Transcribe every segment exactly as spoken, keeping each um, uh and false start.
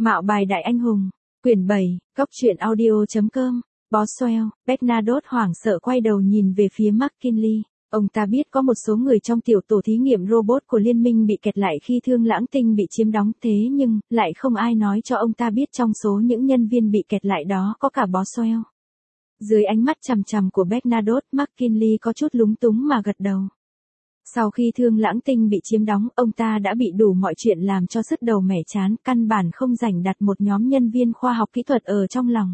Mạo bài đại anh hùng, quyển bảy, góc truyện audio.com, Boswell, Bernadotte hoảng sợ quay đầu nhìn về phía McKinley. Ông ta biết có một số người trong tiểu tổ thí nghiệm robot của liên minh bị kẹt lại khi Thương Lãng Tinh bị chiếm đóng, thế nhưng, lại không ai nói cho ông ta biết trong số những nhân viên bị kẹt lại đó có cả Boswell. Dưới ánh mắt chằm chằm của Bernadotte, McKinley có chút lúng túng mà gật đầu. Sau khi Thương Lãng Tinh bị chiếm đóng, ông ta đã bị đủ mọi chuyện làm cho sứt đầu mẻ chán, căn bản không rảnh đặt một nhóm nhân viên khoa học kỹ thuật ở trong lòng.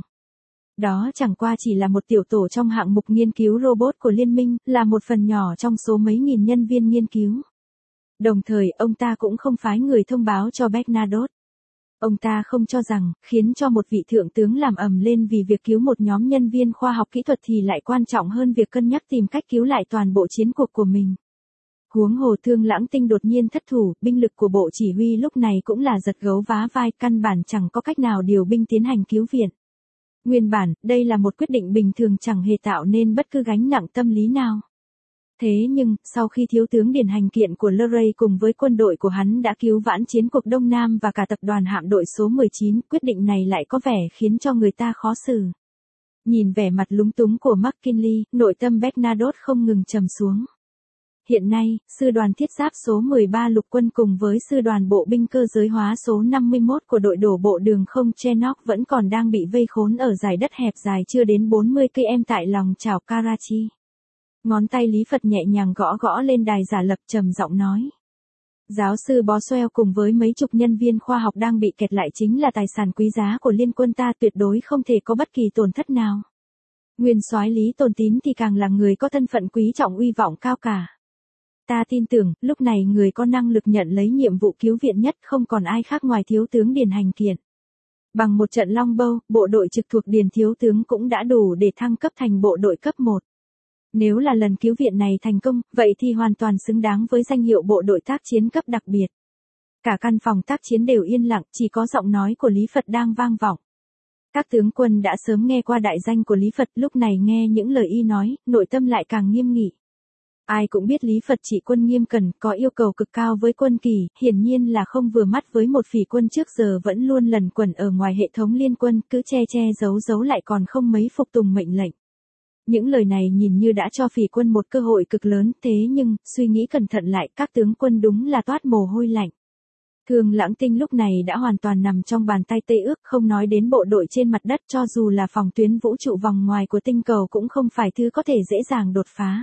Đó chẳng qua chỉ là một tiểu tổ trong hạng mục nghiên cứu robot của liên minh, là một phần nhỏ trong số mấy nghìn nhân viên nghiên cứu. Đồng thời, ông ta cũng không phái người thông báo cho Bernadotte. Ông ta không cho rằng, khiến cho một vị thượng tướng làm ầm lên vì việc cứu một nhóm nhân viên khoa học kỹ thuật thì lại quan trọng hơn việc cân nhắc tìm cách cứu lại toàn bộ chiến cuộc của mình. Huống hồ Thương Lãng Tinh đột nhiên thất thủ, binh lực của bộ chỉ huy lúc này cũng là giật gấu vá vai, căn bản chẳng có cách nào điều binh tiến hành cứu viện. Nguyên bản, đây là một quyết định bình thường chẳng hề tạo nên bất cứ gánh nặng tâm lý nào. Thế nhưng, sau khi thiếu tướng điển hành kiện của Luray cùng với quân đội của hắn đã cứu vãn chiến cuộc Đông Nam và cả tập đoàn hạm đội số mười chín, quyết định này lại có vẻ khiến cho người ta khó xử. Nhìn vẻ mặt lúng túng của McKinley, nội tâm Bernadotte không ngừng trầm xuống. Hiện nay, sư đoàn thiết giáp số mười ba lục quân cùng với sư đoàn bộ binh cơ giới hóa số năm mươi mốt của đội đổ bộ đường không Chenock vẫn còn đang bị vây khốn ở dải đất hẹp dài chưa đến bốn mươi ki lô mét tại lòng chảo Karachi. Ngón tay Lý Phật nhẹ nhàng gõ gõ lên đài giả lập, trầm giọng nói. Giáo sư Boswell cùng với mấy chục nhân viên khoa học đang bị kẹt lại chính là tài sản quý giá của liên quân ta, tuyệt đối không thể có bất kỳ tổn thất nào. Nguyên soái Lý Tồn Tín thì càng là người có thân phận quý trọng, uy vọng cao cả. Ta tin tưởng, lúc này người có năng lực nhận lấy nhiệm vụ cứu viện nhất không còn ai khác ngoài thiếu tướng Điền Hành Kiện. Bằng một trận Longbow, bộ đội trực thuộc Điền thiếu tướng cũng đã đủ để thăng cấp thành bộ đội cấp một. Nếu là lần cứu viện này thành công, vậy thì hoàn toàn xứng đáng với danh hiệu bộ đội tác chiến cấp đặc biệt. Cả căn phòng tác chiến đều yên lặng, chỉ có giọng nói của Lý Phật đang vang vọng. Các tướng quân đã sớm nghe qua đại danh của Lý Phật, lúc này nghe những lời y nói, nội tâm lại càng nghiêm nghị. Ai cũng biết Lý Phật trị quân nghiêm cẩn, có yêu cầu cực cao với quân kỳ, hiển nhiên là không vừa mắt với một phỉ quân trước giờ vẫn luôn lẩn quẩn ở ngoài hệ thống liên quân, cứ che che giấu giấu lại còn không mấy phục tùng mệnh lệnh. Những lời này nhìn như đã cho phỉ quân một cơ hội cực lớn, thế nhưng, suy nghĩ cẩn thận lại, các tướng quân đúng là toát mồ hôi lạnh. Thương Lãng Tinh lúc này đã hoàn toàn nằm trong bàn tay Tây Ước, không nói đến bộ đội trên mặt đất, cho dù là phòng tuyến vũ trụ vòng ngoài của tinh cầu cũng không phải thứ có thể dễ dàng đột phá.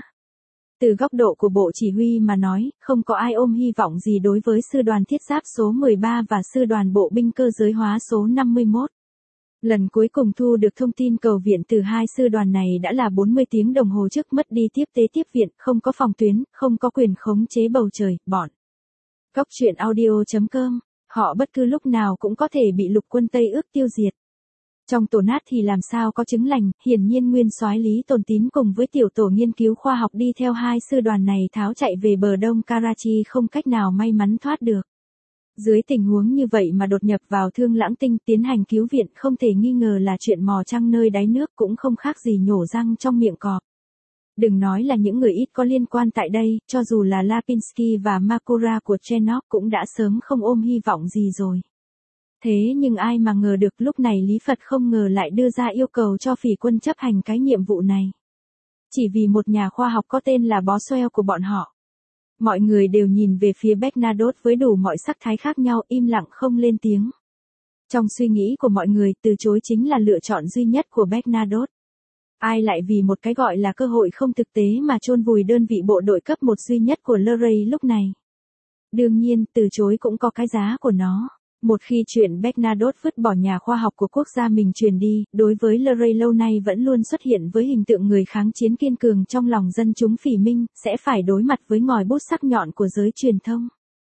Từ góc độ của bộ chỉ huy mà nói, không có ai ôm hy vọng gì đối với sư đoàn thiết giáp số mười ba và sư đoàn bộ binh cơ giới hóa số năm mươi mốt. Lần cuối cùng thu được thông tin cầu viện từ hai sư đoàn này đã là bốn mươi tiếng đồng hồ trước, mất đi tiếp tế tiếp viện, không có phòng tuyến, không có quyền khống chế bầu trời, bọn. Góc truyện audio.com, họ bất cứ lúc nào cũng có thể bị lục quân Tây Ước tiêu diệt. Trong tổ nát thì làm sao có trứng lành, hiển nhiên nguyên soái Lý Tồn Tín cùng với tiểu tổ nghiên cứu khoa học đi theo hai sư đoàn này tháo chạy về bờ đông Karachi không cách nào may mắn thoát được. Dưới tình huống như vậy mà đột nhập vào Thương Lãng Tinh tiến hành cứu viện không thể nghi ngờ là chuyện mò trăng nơi đáy nước, cũng không khác gì nhổ răng trong miệng cọp. Đừng nói là những người ít có liên quan tại đây, cho dù là Lapinski và Makura của Chenock cũng đã sớm không ôm hy vọng gì rồi. Thế nhưng ai mà ngờ được lúc này Lý Phật không ngờ lại đưa ra yêu cầu cho phỉ quân chấp hành cái nhiệm vụ này. Chỉ vì một nhà khoa học có tên là Boswell của bọn họ. Mọi người đều nhìn về phía Bernadotte với đủ mọi sắc thái khác nhau, im lặng không lên tiếng. Trong suy nghĩ của mọi người, từ chối chính là lựa chọn duy nhất của Bernadotte. Ai lại vì một cái gọi là cơ hội không thực tế mà chôn vùi đơn vị bộ đội cấp một duy nhất của Luray lúc này. Đương nhiên, từ chối cũng có cái giá của nó. Một khi chuyện Bernadotte vứt bỏ nhà khoa học của quốc gia mình truyền đi, đối với Luray lâu nay vẫn luôn xuất hiện với hình tượng người kháng chiến kiên cường trong lòng dân chúng phỉ minh, sẽ phải đối mặt với ngòi bút sắc nhọn của giới truyền thông.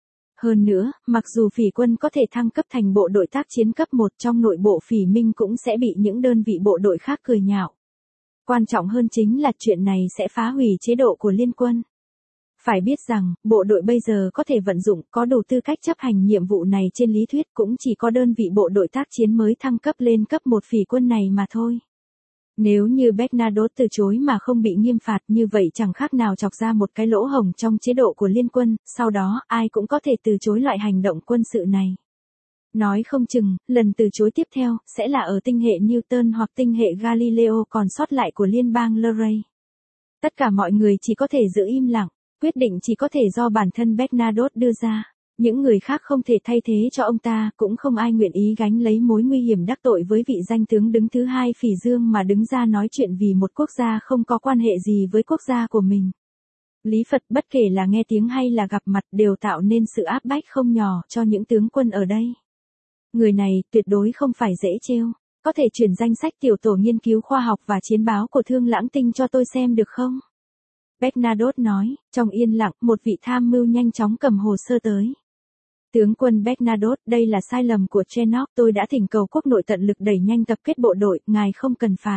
Hơn nữa, mặc dù phỉ quân có thể thăng cấp thành bộ đội tác chiến cấp một, trong nội bộ phỉ minh cũng sẽ bị những đơn vị bộ đội khác cười nhạo. Quan trọng hơn chính là chuyện này sẽ phá hủy chế độ của liên quân. Phải biết rằng, bộ đội bây giờ có thể vận dụng, có đủ tư cách chấp hành nhiệm vụ này trên lý thuyết cũng chỉ có đơn vị bộ đội tác chiến mới thăng cấp lên cấp một phỉ quân này mà thôi. Nếu như Bernadotte từ chối mà không bị nghiêm phạt như vậy chẳng khác nào chọc ra một cái lỗ hổng trong chế độ của liên quân, sau đó ai cũng có thể từ chối loại hành động quân sự này. Nói không chừng, lần từ chối tiếp theo, sẽ là ở tinh hệ Newton hoặc tinh hệ Galileo còn sót lại của liên bang Luray. Tất cả mọi người chỉ có thể giữ im lặng, quyết định chỉ có thể do bản thân Bernadotte đưa ra. Những người khác không thể thay thế cho ông ta, cũng không ai nguyện ý gánh lấy mối nguy hiểm đắc tội với vị danh tướng đứng thứ hai phỉ dương mà đứng ra nói chuyện vì một quốc gia không có quan hệ gì với quốc gia của mình. Lý Phật bất kể là nghe tiếng hay là gặp mặt đều tạo nên sự áp bách không nhỏ cho những tướng quân ở đây. Người này tuyệt đối không phải dễ trêu, có thể chuyển danh sách tiểu tổ nghiên cứu khoa học và chiến báo của Thương Lãng Tinh cho tôi xem được không? Bernadotte nói, trong yên lặng, một vị tham mưu nhanh chóng cầm hồ sơ tới. Tướng quân Bernadotte, đây là sai lầm của Chernoff, tôi đã thỉnh cầu quốc nội tận lực đẩy nhanh tập kết bộ đội, ngài không cần phải.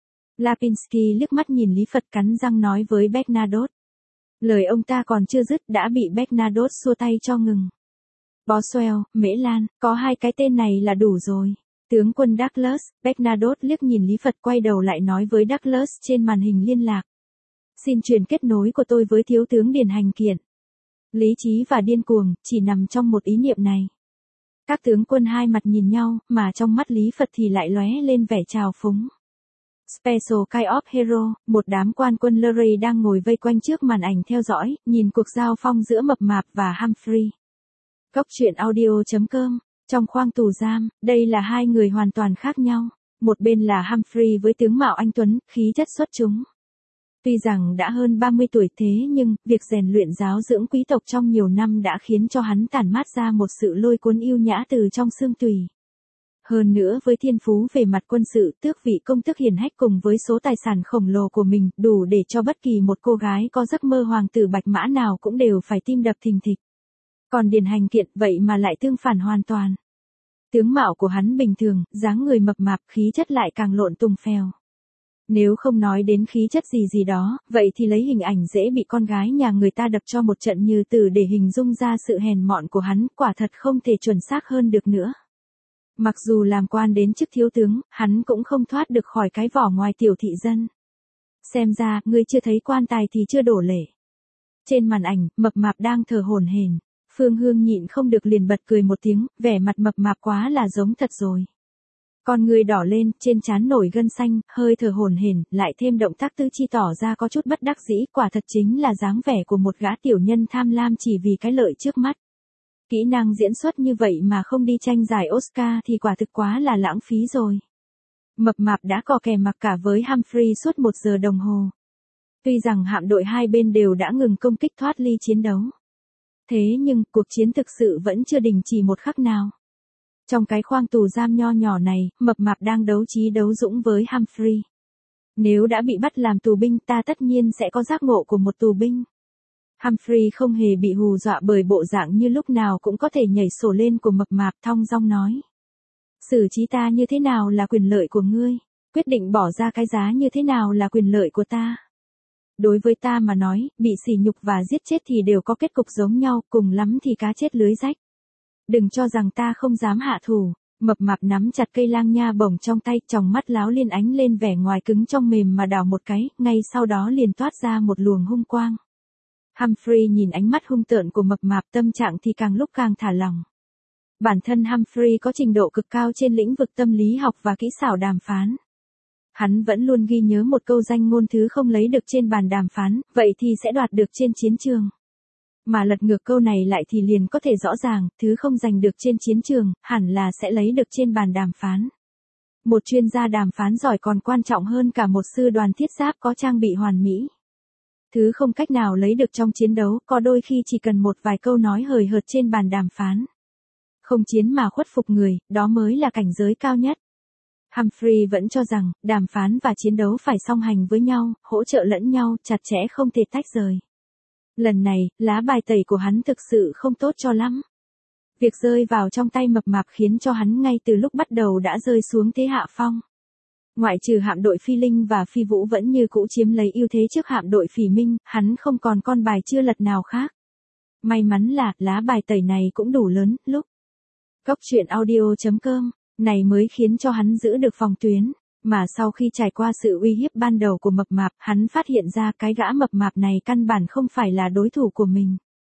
Lapinski liếc mắt nhìn Lý Phật cắn răng nói với Bernadotte. Lời ông ta còn chưa dứt đã bị Bernadotte xua tay cho ngừng. Boswell, Mễ Lan, có hai cái tên này là đủ rồi. Tướng quân Douglas, Bernadotte liếc nhìn Lý Phật quay đầu lại nói với Douglas trên màn hình liên lạc. Xin truyền kết nối của tôi với thiếu tướng Điền Hành Kiện. Lý trí và điên cuồng, chỉ nằm trong một ý niệm này. Các tướng quân hai mặt nhìn nhau, mà trong mắt Lý Phật thì lại lóe lên vẻ trào phúng. Special Kind of Hero, một đám quan quân Luray đang ngồi vây quanh trước màn ảnh theo dõi, nhìn cuộc giao phong giữa Mập Mạp và Humphrey. Cốc truyện audio chấm com, trong khoang tù giam, đây là hai người hoàn toàn khác nhau. Một bên là Humphrey với tướng mạo anh tuấn, khí chất xuất chúng. Tuy rằng đã hơn ba mươi tuổi thế nhưng, việc rèn luyện giáo dưỡng quý tộc trong nhiều năm đã khiến cho hắn tản mát ra một sự lôi cuốn yêu nhã từ trong xương tủy. Hơn nữa với thiên phú về mặt quân sự, tước vị công tước hiển hách cùng với số tài sản khổng lồ của mình, đủ để cho bất kỳ một cô gái có giấc mơ hoàng tử bạch mã nào cũng đều phải tim đập thình thịch. Còn Điền Hành Kiện vậy mà lại tương phản hoàn toàn. Tướng mạo của hắn bình thường, dáng người mập mạp, khí chất lại càng lộn tùng phèo. Nếu không nói đến khí chất gì gì đó, vậy thì lấy hình ảnh dễ bị con gái nhà người ta đập cho một trận như từ để hình dung ra sự hèn mọn của hắn, quả thật không thể chuẩn xác hơn được nữa. Mặc dù làm quan đến chức thiếu tướng, hắn cũng không thoát được khỏi cái vỏ ngoài tiểu thị dân. Xem ra, ngươi chưa thấy quan tài thì chưa đổ lệ. Trên màn ảnh, Mập Mạp đang thở hổn hển. Phương Hương nhịn không được liền bật cười một tiếng, vẻ mặt mập mạp quá là giống thật rồi. Con người đỏ lên, trên trán nổi gân xanh, hơi thở hổn hển, lại thêm động tác tứ chi tỏ ra có chút bất đắc dĩ, quả thật chính là dáng vẻ của một gã tiểu nhân tham lam chỉ vì cái lợi trước mắt. Kỹ năng diễn xuất như vậy mà không đi tranh giải Oscar thì quả thực quá là lãng phí rồi. Mập Mạp đã cò kè mặc cả với Humphrey suốt một giờ đồng hồ. Tuy rằng hạm đội hai bên đều đã ngừng công kích thoát ly chiến đấu. Thế nhưng, cuộc chiến thực sự vẫn chưa đình chỉ một khắc nào. Trong cái khoang tù giam nho nhỏ này, Mập Mạp đang đấu trí đấu dũng với Humphrey. Nếu đã bị bắt làm tù binh ta tất nhiên sẽ có giác ngộ của một tù binh. Humphrey không hề bị hù dọa bởi bộ dạng như lúc nào cũng có thể nhảy sổ lên của Mập Mạp, thong dong nói. Xử trí ta như thế nào là quyền lợi của ngươi, quyết định bỏ ra cái giá như thế nào là quyền lợi của ta. Đối với ta mà nói, bị sỉ nhục và giết chết thì đều có kết cục giống nhau, cùng lắm thì cá chết lưới rách. Đừng cho rằng ta không dám hạ thủ. Mập Mạp nắm chặt cây lang nha bổng trong tay, tròng mắt láo liên ánh lên vẻ ngoài cứng trong mềm mà đảo một cái, ngay sau đó liền toát ra một luồng hung quang. Humphrey nhìn ánh mắt hung tợn của Mập Mạp, tâm trạng thì càng lúc càng thả lỏng. Bản thân Humphrey có trình độ cực cao trên lĩnh vực tâm lý học và kỹ xảo đàm phán. Hắn vẫn luôn ghi nhớ một câu danh ngôn thứ không lấy được trên bàn đàm phán, vậy thì sẽ đoạt được trên chiến trường. Mà lật ngược câu này lại thì liền có thể rõ ràng, thứ không giành được trên chiến trường, hẳn là sẽ lấy được trên bàn đàm phán. Một chuyên gia đàm phán giỏi còn quan trọng hơn cả một sư đoàn thiết giáp có trang bị hoàn mỹ. Thứ không cách nào lấy được trong chiến đấu, có đôi khi chỉ cần một vài câu nói hời hợt trên bàn đàm phán. Không chiến mà khuất phục người, đó mới là cảnh giới cao nhất. Humphrey vẫn cho rằng, đàm phán và chiến đấu phải song hành với nhau, hỗ trợ lẫn nhau, chặt chẽ không thể tách rời. Lần này, lá bài tẩy của hắn thực sự không tốt cho lắm. Việc rơi vào trong tay Mập Mạp khiến cho hắn ngay từ lúc bắt đầu đã rơi xuống thế hạ phong. Ngoại trừ hạm đội Phi Linh và Phi Vũ vẫn như cũ chiếm lấy ưu thế trước hạm đội Phỉ Minh, hắn không còn con bài chưa lật nào khác. May mắn là, lá bài tẩy này cũng đủ lớn, lúc. Cốc truyện audio chấm com, này mới khiến cho hắn giữ được phòng tuyến. Mà sau khi trải qua sự uy hiếp ban đầu của Mập Mạp, hắn phát hiện ra cái gã Mập Mạp này căn bản không phải là đối thủ của mình.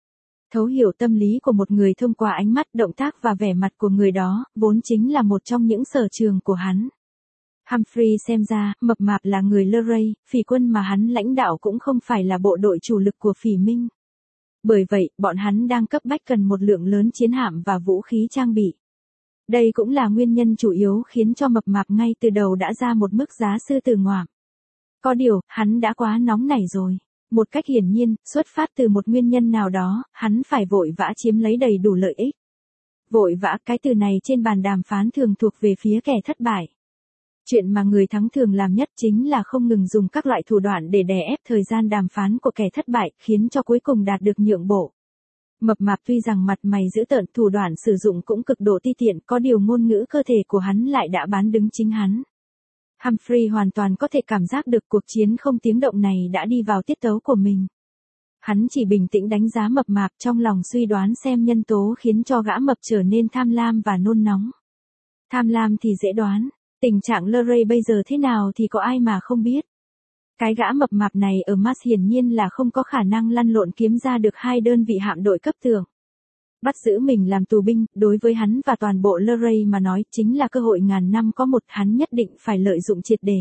Thấu hiểu tâm lý của một người thông qua ánh mắt, động tác và vẻ mặt của người đó, vốn chính là một trong những sở trường của hắn. Humphrey xem ra, mập mạp là người Luray, phỉ quân mà hắn lãnh đạo cũng không phải là bộ đội chủ lực của phỉ Minh. Bởi vậy, bọn hắn đang cấp bách cần một lượng lớn chiến hạm và vũ khí trang bị. Đây cũng là nguyên nhân chủ yếu khiến cho mập mạp ngay từ đầu đã ra một mức giá sư tử ngoạm. Có điều, hắn đã quá nóng nảy rồi. Một cách hiển nhiên, xuất phát từ một nguyên nhân nào đó, hắn phải vội vã chiếm lấy đầy đủ lợi ích. Vội vã, cái từ này trên bàn đàm phán thường thuộc về phía kẻ thất bại. Chuyện mà người thắng thường làm nhất chính là không ngừng dùng các loại thủ đoạn để đè ép thời gian đàm phán của kẻ thất bại, khiến cho cuối cùng đạt được nhượng bộ. Mập mạp tuy rằng mặt mày dữ tợn, thủ đoạn sử dụng cũng cực độ ti tiện, có điều ngôn ngữ cơ thể của hắn lại đã bán đứng chính hắn. Humphrey hoàn toàn có thể cảm giác được cuộc chiến không tiếng động này đã đi vào tiết tấu của mình. Hắn chỉ bình tĩnh đánh giá mập mạp, trong lòng suy đoán xem nhân tố khiến cho gã mập trở nên tham lam và nôn nóng. Tham lam thì dễ đoán, tình trạng Luray bây giờ thế nào thì có ai mà không biết. Cái gã mập mạp này ở Mars hiển nhiên là không có khả năng lăn lộn kiếm ra được hai đơn vị hạm đội cấp tường. Bắt giữ mình làm tù binh, đối với hắn và toàn bộ Luray mà nói chính là cơ hội ngàn năm có một, hắn nhất định phải lợi dụng triệt để.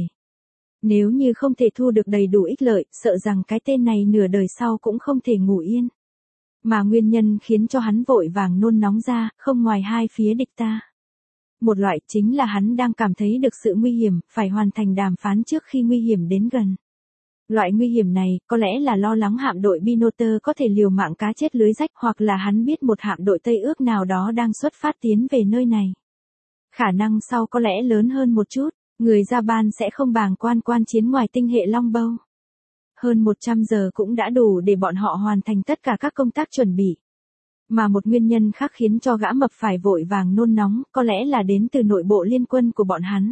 Nếu như không thể thu được đầy đủ ích lợi, sợ rằng cái tên này nửa đời sau cũng không thể ngủ yên. Mà nguyên nhân khiến cho hắn vội vàng nôn nóng ra, không ngoài hai phía địch ta. Một loại chính là hắn đang cảm thấy được sự nguy hiểm, phải hoàn thành đàm phán trước khi nguy hiểm đến gần. Loại nguy hiểm này, có lẽ là lo lắng hạm đội Binoter có thể liều mạng cá chết lưới rách, hoặc là hắn biết một hạm đội Tây ước nào đó đang xuất phát tiến về nơi này. Khả năng sau có lẽ lớn hơn một chút, người Japan sẽ không bàng quan quan chiến ngoài tinh hệ Longbow. Hơn một trăm giờ cũng đã đủ để bọn họ hoàn thành tất cả các công tác chuẩn bị. Mà một nguyên nhân khác khiến cho gã mập phải vội vàng nôn nóng, có lẽ là đến từ nội bộ liên quân của bọn hắn.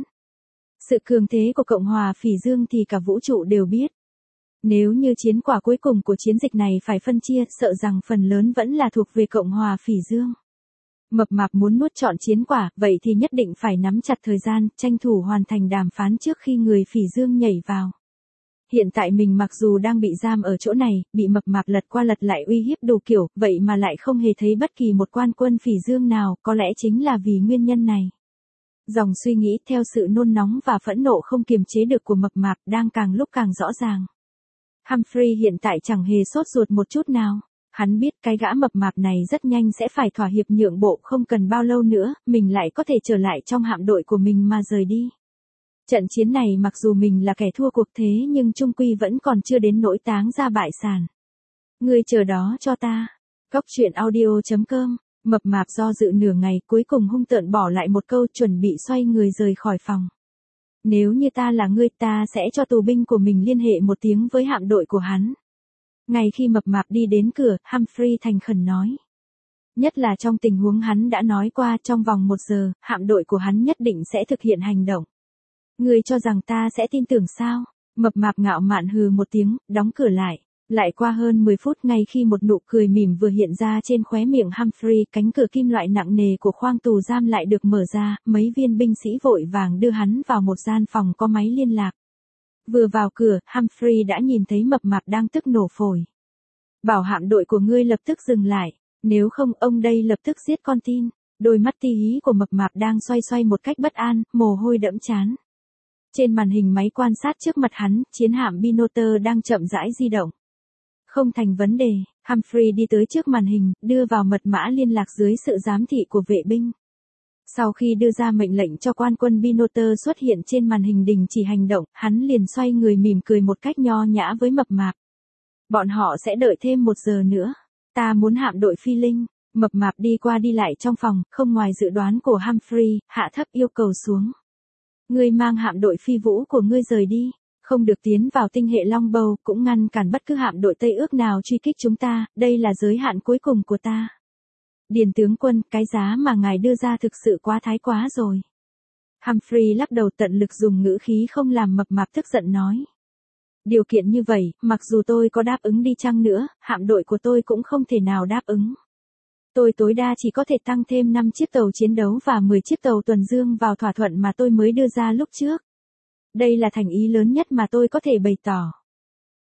Sự cường thế của Cộng hòa Phỉ Dương thì cả vũ trụ đều biết. Nếu như chiến quả cuối cùng của chiến dịch này phải phân chia, sợ rằng phần lớn vẫn là thuộc về Cộng hòa Phỉ Dương. Mập mạp muốn nuốt trọn chiến quả, vậy thì nhất định phải nắm chặt thời gian, tranh thủ hoàn thành đàm phán trước khi người Phỉ Dương nhảy vào. Hiện tại mình mặc dù đang bị giam ở chỗ này, bị mập mạp lật qua lật lại uy hiếp đủ kiểu, vậy mà lại không hề thấy bất kỳ một quan quân Phỉ Dương nào, có lẽ chính là vì nguyên nhân này. Dòng suy nghĩ theo sự nôn nóng và phẫn nộ không kiềm chế được của mập mạp đang càng lúc càng rõ ràng. Humphrey hiện tại chẳng hề sốt ruột một chút nào. Hắn biết cái gã mập mạp này rất nhanh sẽ phải thỏa hiệp nhượng bộ, không cần bao lâu nữa, mình lại có thể trở lại trong hạm đội của mình mà rời đi. Trận chiến này mặc dù mình là kẻ thua cuộc thế nhưng chung quy vẫn còn chưa đến nỗi táng ra bại sản. Ngươi chờ đó cho ta. Cóc truyện audio chấm com. Mập mạp do dự nửa ngày, cuối cùng hung tợn bỏ lại một câu, chuẩn bị xoay người rời khỏi phòng. Nếu như ta là ngươi, ta sẽ cho tù binh của mình liên hệ một tiếng với hạm đội của hắn. Ngay khi mập mạp đi đến cửa, Humphrey thành khẩn nói. Nhất là trong tình huống hắn đã nói qua, trong vòng một giờ, hạm đội của hắn nhất định sẽ thực hiện hành động. Ngươi cho rằng ta sẽ tin tưởng sao? Mập mạp ngạo mạn hừ một tiếng, đóng cửa lại. Lại qua hơn mười phút, ngay khi một nụ cười mỉm vừa hiện ra trên khóe miệng Humphrey, cánh cửa kim loại nặng nề của khoang tù giam lại được mở ra, mấy viên binh sĩ vội vàng đưa hắn vào một gian phòng có máy liên lạc. Vừa vào cửa, Humphrey đã nhìn thấy mập mạp đang tức nổ phổi. Bảo hạm đội của ngươi lập tức dừng lại, nếu không ông đây lập tức giết con tin. Đôi mắt ti hí của mập mạp đang xoay xoay một cách bất an, mồ hôi đẫm trán. Trên màn hình máy quan sát trước mặt hắn, chiến hạm Binoter đang chậm rãi di động. Không thành vấn đề, Humphrey đi tới trước màn hình, đưa vào mật mã liên lạc dưới sự giám thị của vệ binh. Sau khi đưa ra mệnh lệnh cho quan quân Binoter xuất hiện trên màn hình đình chỉ hành động, hắn liền xoay người mỉm cười một cách nho nhã với mập mạp. Bọn họ sẽ đợi thêm một giờ nữa. Ta muốn hạm đội phi linh. Mập mạp đi qua đi lại trong phòng, không ngoài dự đoán của Humphrey, hạ thấp yêu cầu xuống. Ngươi mang hạm đội phi vũ của ngươi rời đi. Không được tiến vào tinh hệ Longbow, cũng ngăn cản bất cứ hạm đội Tây ước nào truy kích chúng ta, đây là giới hạn cuối cùng của ta. Điền tướng quân, cái giá mà ngài đưa ra thực sự quá thái quá rồi. Humphrey lắc đầu, tận lực dùng ngữ khí không làm mập mạp tức giận nói. Điều kiện như vậy, mặc dù tôi có đáp ứng đi chăng nữa, hạm đội của tôi cũng không thể nào đáp ứng. Tôi tối đa chỉ có thể tăng thêm năm chiếc tàu chiến đấu và mười chiếc tàu tuần dương vào thỏa thuận mà tôi mới đưa ra lúc trước. Đây là thành ý lớn nhất mà tôi có thể bày tỏ.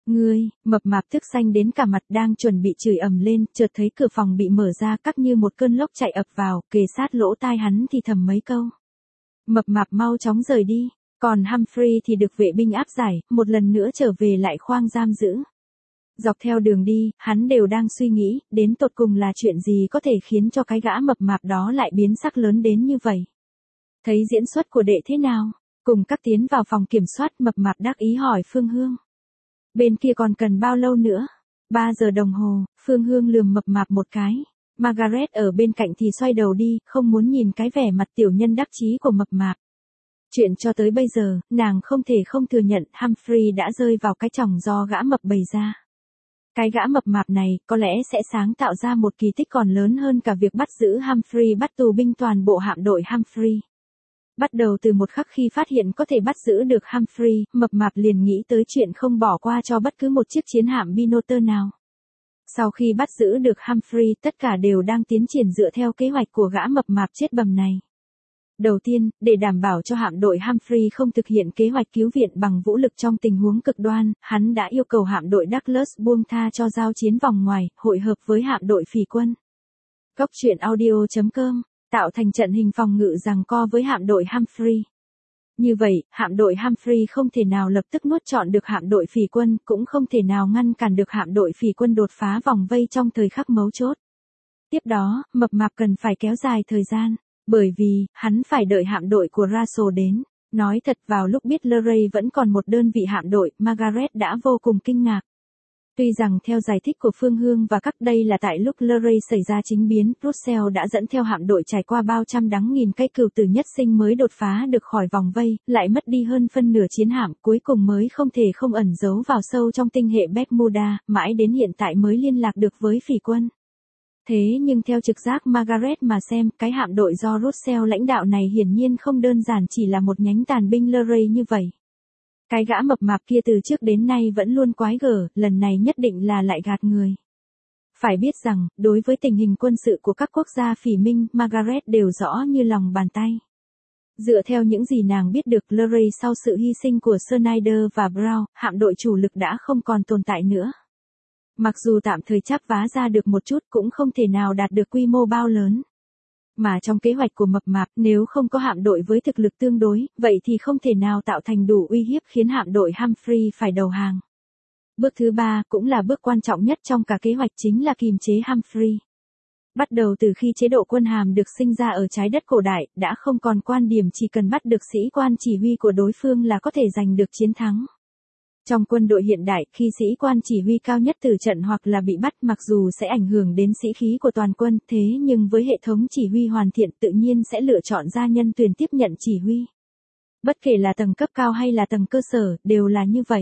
Ngươi, mập mạp tức xanh đến cả mặt đang chuẩn bị chửi ầm lên, chợt thấy cửa phòng bị mở ra cắt như một cơn lốc chạy ập vào, kề sát lỗ tai hắn thì thầm mấy câu. Mập mạp mau chóng rời đi, còn Humphrey thì được vệ binh áp giải, một lần nữa trở về lại khoang giam giữ. Dọc theo đường đi, hắn đều đang suy nghĩ, đến tột cùng là chuyện gì có thể khiến cho cái gã mập mạp đó lại biến sắc lớn đến như vậy. Thấy diễn xuất của đệ thế nào? Cùng các tiến vào phòng kiểm soát, mập mạp đắc ý hỏi Phương Hương. Bên kia còn cần bao lâu nữa? Ba giờ đồng hồ, Phương Hương lườm mập mạp một cái. Margaret ở bên cạnh thì xoay đầu đi, không muốn nhìn cái vẻ mặt tiểu nhân đắc chí của mập mạp. Chuyện cho tới bây giờ, nàng không thể không thừa nhận Humphrey đã rơi vào cái chòng do gã mập bày ra. Cái gã mập mạp này có lẽ sẽ sáng tạo ra một kỳ tích còn lớn hơn cả việc bắt giữ Humphrey bắt tù binh toàn bộ hạm đội Humphrey. Bắt đầu từ một khắc khi phát hiện có thể bắt giữ được Humphrey, mập mạp liền nghĩ tới chuyện không bỏ qua cho bất cứ một chiếc chiến hạm Binotter nào. Sau khi bắt giữ được Humphrey, tất cả đều đang tiến triển dựa theo kế hoạch của gã mập mạp chết bầm này. Đầu tiên, để đảm bảo cho hạm đội Humphrey không thực hiện kế hoạch cứu viện bằng vũ lực trong tình huống cực đoan, hắn đã yêu cầu hạm đội Douglas buông tha cho giao chiến vòng ngoài, hội hợp với hạm đội phỉ quân. Góc truyện audio chấm com tạo thành trận hình phòng ngự giằng co với hạm đội Humphrey. Như vậy, hạm đội Humphrey không thể nào lập tức nuốt trọn được hạm đội phỉ quân, cũng không thể nào ngăn cản được hạm đội phỉ quân đột phá vòng vây trong thời khắc mấu chốt. Tiếp đó, mập mạp cần phải kéo dài thời gian, bởi vì, hắn phải đợi hạm đội của Russell đến. Nói thật, vào lúc biết Luray vẫn còn một đơn vị hạm đội, Margaret đã vô cùng kinh ngạc. Tuy rằng theo giải thích của Phương Hương và các đây là tại lúc Luray xảy ra chính biến, Russell đã dẫn theo hạm đội trải qua bao trăm đắng nghìn cái cừu tử nhất sinh mới đột phá được khỏi vòng vây, lại mất đi hơn phân nửa chiến hạm, cuối cùng mới không thể không ẩn giấu vào sâu trong tinh hệ Bermuda, mãi đến hiện tại mới liên lạc được với phỉ quân. Thế nhưng theo trực giác Margaret mà xem, cái hạm đội do Russell lãnh đạo này hiển nhiên không đơn giản chỉ là một nhánh tàn binh Luray như vậy. Cái gã mập mạp kia từ trước đến nay vẫn luôn quái gở, lần này nhất định là lại gạt người. Phải biết rằng, đối với tình hình quân sự của các quốc gia phỉ minh, Margaret đều rõ như lòng bàn tay. Dựa theo những gì nàng biết được, Luray sau sự hy sinh của Snyder và Brown, hạm đội chủ lực đã không còn tồn tại nữa. Mặc dù tạm thời chắp vá ra được một chút cũng không thể nào đạt được quy mô bao lớn. Mà trong kế hoạch của mập mạp, nếu không có hạm đội với thực lực tương đối, vậy thì không thể nào tạo thành đủ uy hiếp khiến hạm đội Humphrey phải đầu hàng. Bước thứ ba, cũng là bước quan trọng nhất trong cả kế hoạch, chính là kiềm chế Humphrey. Bắt đầu từ khi chế độ quân hàm được sinh ra ở trái đất cổ đại, đã không còn quan điểm chỉ cần bắt được sĩ quan chỉ huy của đối phương là có thể giành được chiến thắng. Trong quân đội hiện đại, khi sĩ quan chỉ huy cao nhất từ trận hoặc là bị bắt, mặc dù sẽ ảnh hưởng đến sĩ khí của toàn quân, thế nhưng với hệ thống chỉ huy hoàn thiện tự nhiên sẽ lựa chọn ra nhân tuyển tiếp nhận chỉ huy. Bất kể là tầng cấp cao hay là tầng cơ sở, đều là như vậy.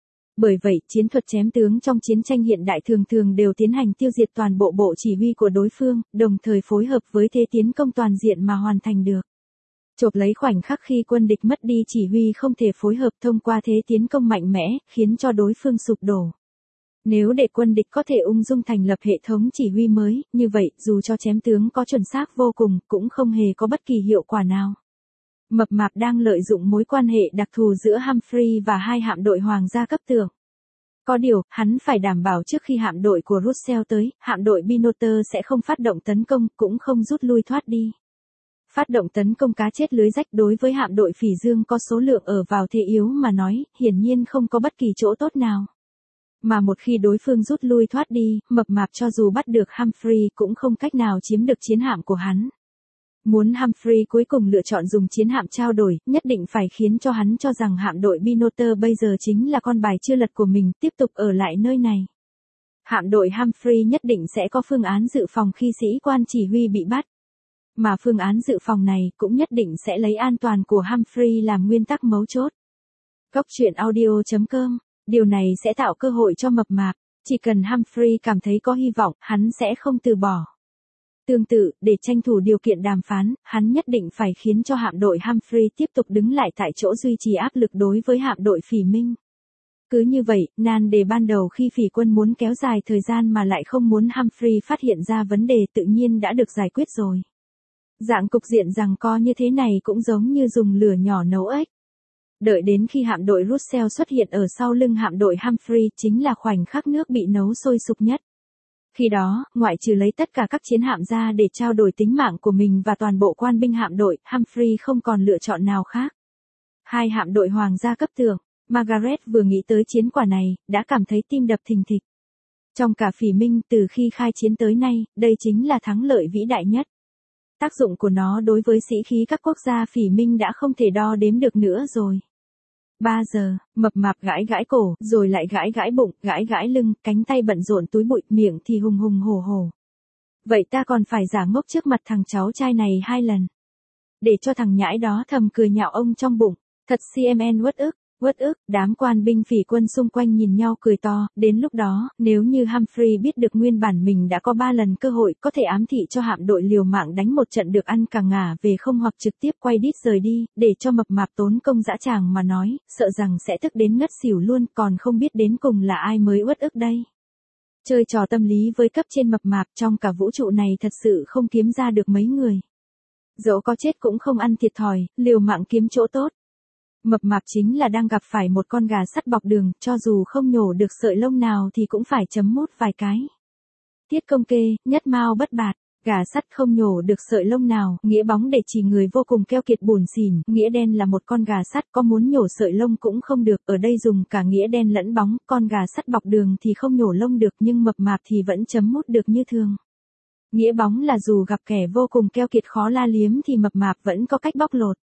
Bởi vậy, chiến thuật chém tướng trong chiến tranh hiện đại thường thường đều tiến hành tiêu diệt toàn bộ bộ chỉ huy của đối phương, đồng thời phối hợp với thế tiến công toàn diện mà hoàn thành được. Chộp lấy khoảnh khắc khi quân địch mất đi chỉ huy không thể phối hợp thông qua thế tiến công mạnh mẽ, khiến cho đối phương sụp đổ. Nếu để quân địch có thể ung dung thành lập hệ thống chỉ huy mới, như vậy, dù cho chém tướng có chuẩn xác vô cùng, cũng không hề có bất kỳ hiệu quả nào. Mập mạp đang lợi dụng mối quan hệ đặc thù giữa Humphrey và hai hạm đội hoàng gia cấp tưởng. Có điều, hắn phải đảm bảo trước khi hạm đội của Russell tới, hạm đội Binotter sẽ không phát động tấn công, cũng không rút lui thoát đi. Phát động tấn công cá chết lưới rách đối với hạm đội phỉ dương có số lượng ở vào thế yếu mà nói, hiển nhiên không có bất kỳ chỗ tốt nào. Mà một khi đối phương rút lui thoát đi, mập mạp cho dù bắt được Humphrey cũng không cách nào chiếm được chiến hạm của hắn. Muốn Humphrey cuối cùng lựa chọn dùng chiến hạm trao đổi, nhất định phải khiến cho hắn cho rằng hạm đội Binotter bây giờ chính là con bài chưa lật của mình, tiếp tục ở lại nơi này. Hạm đội Humphrey nhất định sẽ có phương án dự phòng khi sĩ quan chỉ huy bị bắt. Mà phương án dự phòng này cũng nhất định sẽ lấy an toàn của Humphrey làm nguyên tắc mấu chốt. Góc truyện audio chấm com, điều này sẽ tạo cơ hội cho mập mạp, chỉ cần Humphrey cảm thấy có hy vọng, hắn sẽ không từ bỏ. Tương tự, để tranh thủ điều kiện đàm phán, hắn nhất định phải khiến cho hạm đội Humphrey tiếp tục đứng lại tại chỗ duy trì áp lực đối với hạm đội phỉ minh. Cứ như vậy, nan đề ban đầu khi phỉ quân muốn kéo dài thời gian mà lại không muốn Humphrey phát hiện ra vấn đề tự nhiên đã được giải quyết rồi. Dạng cục diện giằng co như thế này cũng giống như dùng lửa nhỏ nấu ếch. Đợi đến khi hạm đội Russell xuất hiện ở sau lưng hạm đội Humphrey chính là khoảnh khắc nước bị nấu sôi sục nhất. Khi đó, ngoại trừ lấy tất cả các chiến hạm ra để trao đổi tính mạng của mình và toàn bộ quan binh hạm đội, Humphrey không còn lựa chọn nào khác. Hai hạm đội hoàng gia cấp thượng, Margaret vừa nghĩ tới chiến quả này, đã cảm thấy tim đập thình thịch. Trong cả phỉ Minh từ khi khai chiến tới nay, đây chính là thắng lợi vĩ đại nhất. Tác dụng của nó đối với sĩ khí các quốc gia phỉ Minh đã không thể đo đếm được nữa rồi. Ba giờ, mập mạp gãi gãi cổ, rồi lại gãi gãi bụng, gãi gãi lưng, cánh tay bận rộn túi bụi, miệng thì hùng hùng hổ hổ. Vậy ta còn phải giả ngốc trước mặt thằng cháu trai này hai lần. Để cho thằng nhãi đó thầm cười nhạo ông trong bụng, thật cm uất ức. Uất ức, đám quan binh phỉ quân xung quanh nhìn nhau cười to, đến lúc đó, nếu như Humphrey biết được nguyên bản mình đã có ba lần cơ hội có thể ám thị cho hạm đội liều mạng đánh một trận được ăn cả ngả về không hoặc trực tiếp quay đít rời đi, để cho mập mạp tốn công dã tràng mà nói, sợ rằng sẽ tức đến ngất xỉu luôn, còn không biết đến cùng là ai mới uất ức đây. Chơi trò tâm lý với cấp trên mập mạp trong cả vũ trụ này thật sự không kiếm ra được mấy người. Dẫu có chết cũng không ăn thiệt thòi, liều mạng kiếm chỗ tốt. Mập mạp chính là đang gặp phải một con gà sắt bọc đường, cho dù không nhổ được sợi lông nào thì cũng phải chấm mút vài cái. Tiết công kê, nhất mao bất bạt, gà sắt không nhổ được sợi lông nào, nghĩa bóng để chỉ người vô cùng keo kiệt buồn xỉn, nghĩa đen là một con gà sắt có muốn nhổ sợi lông cũng không được, ở đây dùng cả nghĩa đen lẫn bóng, con gà sắt bọc đường thì không nhổ lông được nhưng mập mạp thì vẫn chấm mút được như thường. Nghĩa bóng là dù gặp kẻ vô cùng keo kiệt khó la liếm thì mập mạp vẫn có cách bóc lột.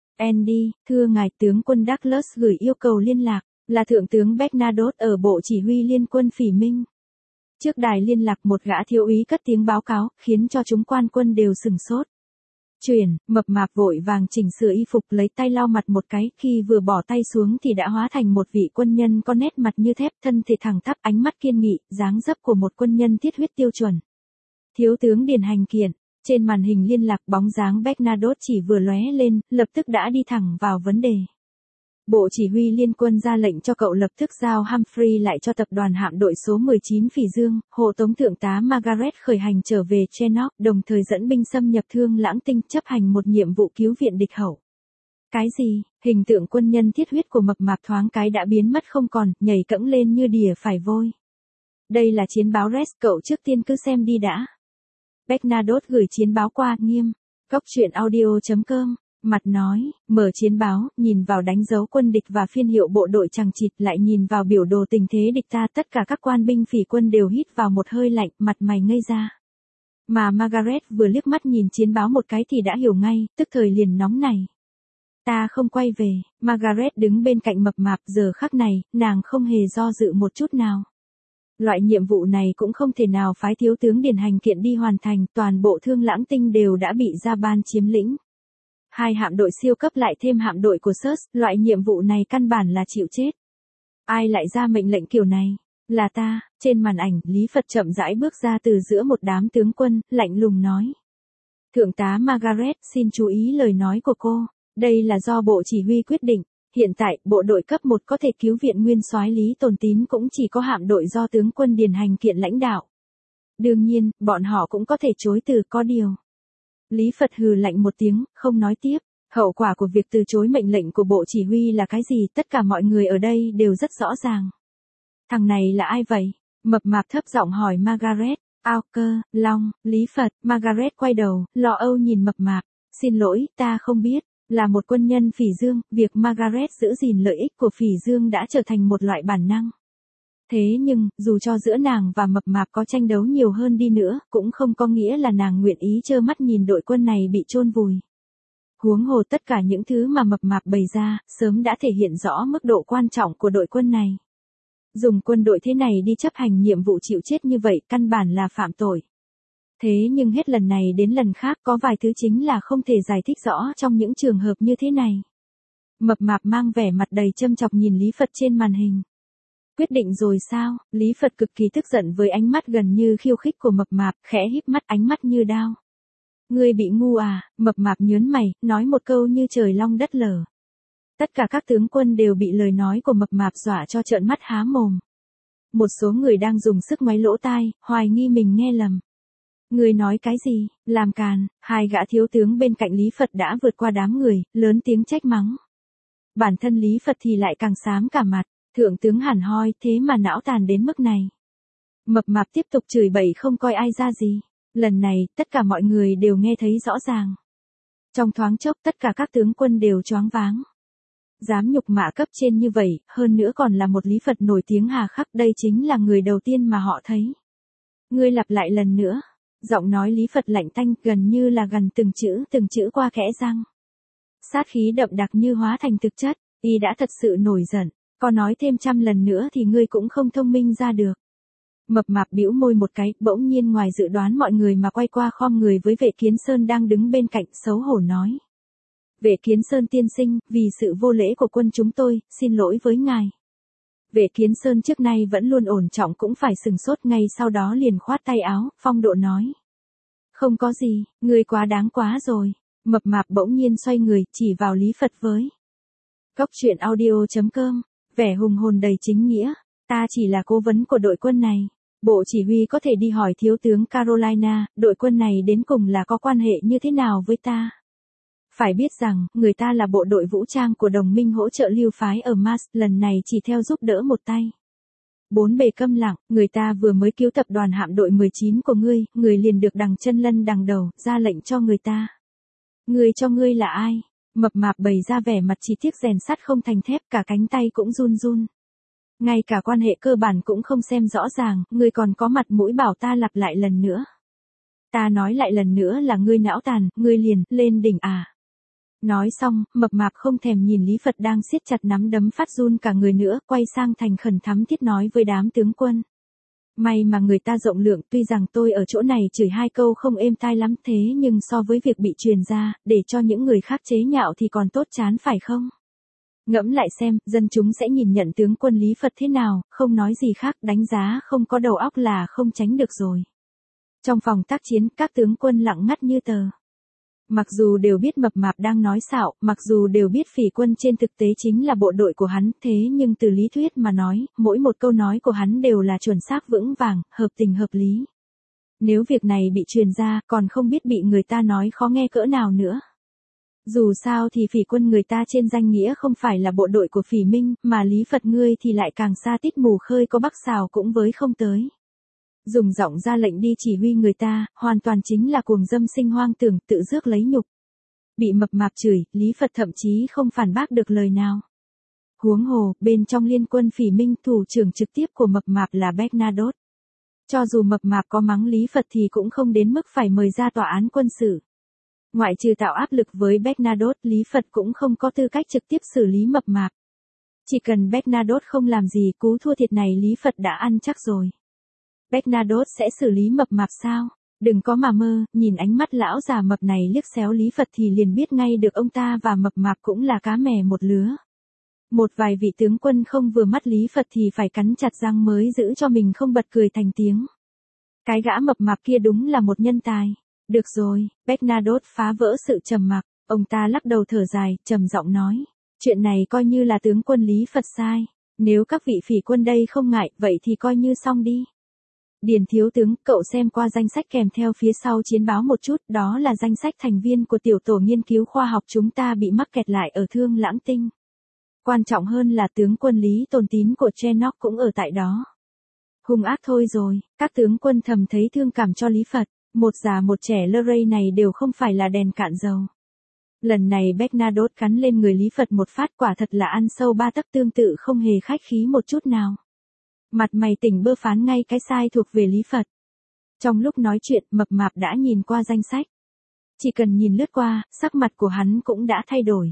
Andy, thưa ngài tướng quân Douglas gửi yêu cầu liên lạc, là thượng tướng Bernadotte ở bộ chỉ huy liên quân phỉ Minh. Trước đài liên lạc một gã thiếu úy cất tiếng báo cáo, khiến cho chúng quan quân đều sửng sốt. Truyền, mập mạp vội vàng chỉnh sửa y phục lấy tay lau mặt một cái, khi vừa bỏ tay xuống thì đã hóa thành một vị quân nhân có nét mặt như thép, thân thể thẳng tắp, ánh mắt kiên nghị, dáng dấp của một quân nhân thiết huyết tiêu chuẩn. Thiếu tướng Điền Hành Kiện. Trên màn hình liên lạc bóng dáng Bernadotte chỉ vừa lóe lên, lập tức đã đi thẳng vào vấn đề. Bộ chỉ huy liên quân ra lệnh cho cậu lập tức giao Humphrey lại cho tập đoàn hạm đội số mười chín Phỉ Dương, hộ tống thượng tá Margaret khởi hành trở về Chenock, đồng thời dẫn binh xâm nhập Thương Lãng Tinh chấp hành một nhiệm vụ cứu viện địch hậu. Cái gì? Hình tượng quân nhân thiết huyết của mập mạp thoáng cái đã biến mất không còn, nhảy cẫng lên như đỉa phải vôi. Đây là chiến báo Res, cậu trước tiên cứ xem đi đã. Bernadotte gửi chiến báo qua, nghiêm. Góc truyện audio chấm com, mặt nói, mở chiến báo, nhìn vào đánh dấu quân địch và phiên hiệu bộ đội chằng chịt, lại nhìn vào biểu đồ tình thế địch ta, tất cả các quan binh phỉ quân đều hít vào một hơi lạnh, mặt mày ngây ra. Mà Margaret vừa liếc mắt nhìn chiến báo một cái thì đã hiểu ngay, tức thời liền nóng này. Ta không quay về, Margaret đứng bên cạnh mập mạp, giờ khắc này, nàng không hề do dự một chút nào. Loại nhiệm vụ này cũng không thể nào phái thiếu tướng Điền Hành Kiện đi hoàn thành, toàn bộ Thương Lãng Tinh đều đã bị Gia Ban chiếm lĩnh. Hai hạm đội siêu cấp lại thêm hạm đội của Search, loại nhiệm vụ này căn bản là chịu chết. Ai lại ra mệnh lệnh kiểu này? Là ta. Trên màn ảnh, Lý Phật chậm rãi bước ra từ giữa một đám tướng quân, lạnh lùng nói. Thượng tá Margaret, xin chú ý lời nói của cô. Đây là do bộ chỉ huy quyết định. Hiện tại, bộ đội cấp một có thể cứu viện nguyên soái Lý Tồn Tín cũng chỉ có hạm đội do tướng quân Điền Hành Kiện lãnh đạo. Đương nhiên, bọn họ cũng có thể chối từ, có điều. Lý Phật hừ lạnh một tiếng, không nói tiếp. Hậu quả của việc từ chối mệnh lệnh của bộ chỉ huy là cái gì, tất cả mọi người ở đây đều rất rõ ràng. Thằng này là ai vậy? Mập mạp thấp giọng hỏi Margaret. Ao cơ, Long, Lý Phật. Margaret quay đầu, lo âu nhìn mập mạp. Xin lỗi, ta không biết. Là một quân nhân Phỉ Dương, việc Margaret giữ gìn lợi ích của Phỉ Dương đã trở thành một loại bản năng. Thế nhưng, dù cho giữa nàng và mập mạp có tranh đấu nhiều hơn đi nữa, cũng không có nghĩa là nàng nguyện ý trơ mắt nhìn đội quân này bị chôn vùi. Huống hồ tất cả những thứ mà mập mạp bày ra, sớm đã thể hiện rõ mức độ quan trọng của đội quân này. Dùng quân đội thế này đi chấp hành nhiệm vụ chịu chết như vậy, căn bản là phạm tội. Thế nhưng hết lần này đến lần khác có vài thứ chính là không thể giải thích rõ trong những trường hợp như thế này. Mập mạp mang vẻ mặt đầy châm chọc nhìn Lý Phật trên màn hình. Quyết định rồi sao? Lý Phật cực kỳ tức giận với ánh mắt gần như khiêu khích của mập mạp, khẽ híp mắt, ánh mắt như đao. Ngươi bị ngu à? Mập mạp nhớn mày, nói một câu như trời long đất lở. Tất cả các tướng quân đều bị lời nói của mập mạp dọa cho trợn mắt há mồm. Một số người đang dùng sức ngoáy lỗ tai, hoài nghi mình nghe lầm. Người nói cái gì? Làm càn. Hai gã thiếu tướng bên cạnh Lý Phật đã vượt qua đám người, lớn tiếng trách mắng. Bản thân Lý Phật thì lại càng xám cả mặt, thượng tướng hẳn hoi, thế mà não tàn đến mức này. Mập mạp tiếp tục chửi bậy không coi ai ra gì. Lần này, tất cả mọi người đều nghe thấy rõ ràng. Trong thoáng chốc tất cả các tướng quân đều choáng váng. Dám nhục mạ cấp trên như vậy, hơn nữa còn là một Lý Phật nổi tiếng hà khắc, đây chính là người đầu tiên mà họ thấy. Ngươi lặp lại lần nữa. Giọng nói Lý Phật lạnh tanh, gần như là gần từng chữ từng chữ qua kẽ răng. Sát khí đậm đặc như hóa thành thực chất, y đã thật sự nổi giận, có nói thêm trăm lần nữa thì ngươi cũng không thông minh ra được. Mập mạp bĩu môi một cái, bỗng nhiên ngoài dự đoán mọi người mà quay qua khom người với Vệ Kiến Sơn đang đứng bên cạnh, xấu hổ nói. Vệ Kiến Sơn tiên sinh, vì sự vô lễ của quân chúng tôi, xin lỗi với ngài. Vệ Kiến Sơn trước nay vẫn luôn ổn trọng cũng phải sừng sốt, ngay sau đó liền khoát tay áo, phong độ nói. Không có gì, ngươi quá đáng quá rồi. Mập mạp bỗng nhiên xoay người, chỉ vào Lý Phật với. Góc truyện audio chấm com, vẻ hùng hồn đầy chính nghĩa. Ta chỉ là cố vấn của đội quân này. Bộ chỉ huy có thể đi hỏi thiếu tướng Carolina, đội quân này đến cùng là có quan hệ như thế nào với ta. Phải biết rằng, người ta là bộ đội vũ trang của đồng minh hỗ trợ lưu phái ở Mars, lần này chỉ theo giúp đỡ một tay. Bốn bề câm lặng, người ta vừa mới cứu tập đoàn hạm đội mười chín của ngươi, người liền được đằng chân lân đằng đầu, ra lệnh cho người ta. Người cho ngươi là ai? Mập mạp bày ra vẻ mặt chỉ tiếc rèn sắt không thành thép, cả cánh tay cũng run run. Ngay cả quan hệ cơ bản cũng không xem rõ ràng, ngươi còn có mặt mũi bảo ta lặp lại lần nữa. Ta nói lại lần nữa là ngươi não tàn, ngươi liền, lên đỉnh à. Nói xong, mập mạp không thèm nhìn Lý Phật đang siết chặt nắm đấm phát run cả người nữa, quay sang thành khẩn thắm thiết nói với đám tướng quân. May mà người ta rộng lượng, tuy rằng tôi ở chỗ này chửi hai câu không êm tai lắm, thế nhưng so với việc bị truyền ra, để cho những người khác chế nhạo thì còn tốt chán phải không? Ngẫm lại xem, dân chúng sẽ nhìn nhận tướng quân Lý Phật thế nào, không nói gì khác, đánh giá không có đầu óc là không tránh được rồi. Trong phòng tác chiến, các tướng quân lặng ngắt như tờ. Mặc dù đều biết mập mạp đang nói xạo, mặc dù đều biết Phỉ Quân trên thực tế chính là bộ đội của hắn, thế nhưng từ lý thuyết mà nói, mỗi một câu nói của hắn đều là chuẩn xác vững vàng, hợp tình hợp lý. Nếu việc này bị truyền ra, còn không biết bị người ta nói khó nghe cỡ nào nữa. Dù sao thì Phỉ Quân người ta trên danh nghĩa không phải là bộ đội của Phỉ Minh, mà Lý Phật ngươi thì lại càng xa tít mù khơi có bắc xào cũng với không tới. Dùng giọng ra lệnh đi chỉ huy người ta, hoàn toàn chính là cuồng dâm sinh hoang tưởng, tự rước lấy nhục. Bị mập mạp chửi, Lý Phật thậm chí không phản bác được lời nào. Huống hồ, bên trong liên quân Phỉ Minh, thủ trưởng trực tiếp của mập mạp là Bernadotte. Cho dù mập mạp có mắng Lý Phật thì cũng không đến mức phải mời ra tòa án quân sự. Ngoại trừ tạo áp lực với Bernadotte, Lý Phật cũng không có tư cách trực tiếp xử lý mập mạp. Chỉ cần Bernadotte không làm gì, cú thua thiệt này Lý Phật đã ăn chắc rồi. Bernadotte sẽ xử lý mập mạp sao? Đừng có mà mơ, nhìn ánh mắt lão già mập này liếc xéo Lý Phật thì liền biết ngay được ông ta và mập mạp cũng là cá mè một lứa. Một vài vị tướng quân không vừa mắt Lý Phật thì phải cắn chặt răng mới giữ cho mình không bật cười thành tiếng. Cái gã mập mạp kia đúng là một nhân tài. Được rồi, Bernadotte phá vỡ sự trầm mặc, ông ta lắc đầu thở dài, trầm giọng nói. Chuyện này coi như là tướng quân Lý Phật sai. Nếu các vị Phỉ Quân đây không ngại, vậy thì coi như xong đi. Điền thiếu tướng, cậu xem qua danh sách kèm theo phía sau chiến báo một chút, đó là danh sách thành viên của tiểu tổ nghiên cứu khoa học chúng ta bị mắc kẹt lại ở Thương Lãng Tinh. Quan trọng hơn là tướng quân Lý Tồn Tín của Trenok cũng ở tại đó. Hung ác thôi rồi, các tướng quân thầm thấy thương cảm cho Lý Phật, một già một trẻ Lorray này đều không phải là đèn cạn dầu. Lần này Bernadotte cắn lên người Lý Phật một phát, quả thật là ăn sâu ba tấc, tương tự không hề khách khí một chút nào. Mặt mày tỉnh bơ phán ngay cái sai thuộc về Lý Phật. Trong lúc nói chuyện, mập mạp đã nhìn qua danh sách. Chỉ cần nhìn lướt qua, sắc mặt của hắn cũng đã thay đổi.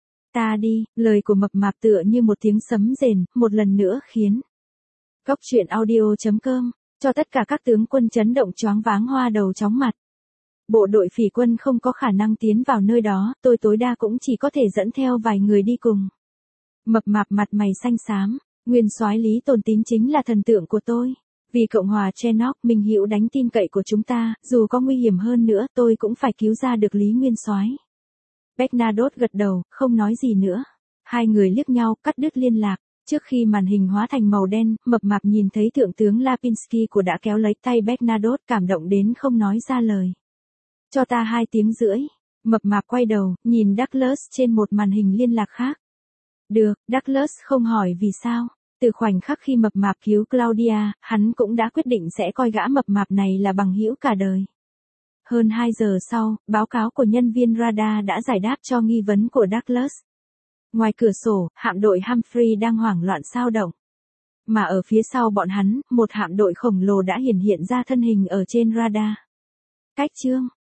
Ta đi, lời của mập mạp tựa như một tiếng sấm rền, một lần nữa khiến. Góc truyện audio chấm com, cho tất cả các tướng quân chấn động choáng váng hoa đầu chóng mặt. Bộ đội Phỉ Quân không có khả năng tiến vào nơi đó, tôi tối đa cũng chỉ có thể dẫn theo vài người đi cùng. Mập mạp mặt mày xanh xám. Nguyên soái Lý Tồn Tín chính là thần tượng của tôi. Vì Cộng hòa Trenok, minh hữu đáng tin cậy của chúng ta, dù có nguy hiểm hơn nữa, tôi cũng phải cứu ra được Lý Nguyên soái. Bernadotte gật đầu, không nói gì nữa. Hai người liếc nhau, cắt đứt liên lạc. Trước khi màn hình hóa thành màu đen, mập mạp nhìn thấy thượng tướng Lapinski của đã kéo lấy tay Bernadotte, cảm động đến không nói ra lời. Cho ta hai tiếng rưỡi. Mập mạp quay đầu, nhìn Douglas trên một màn hình liên lạc khác. Được, Douglas không hỏi vì sao. Từ khoảnh khắc khi mập mạp cứu Claudia, hắn cũng đã quyết định sẽ coi gã mập mạp này là bằng hữu cả đời. Hơn hai giờ sau, báo cáo của nhân viên radar đã giải đáp cho nghi vấn của Douglas. Ngoài cửa sổ, hạm đội Humphrey đang hoảng loạn sao động. Mà ở phía sau bọn hắn, một hạm đội khổng lồ đã hiển hiện ra thân hình ở trên radar. Cách chương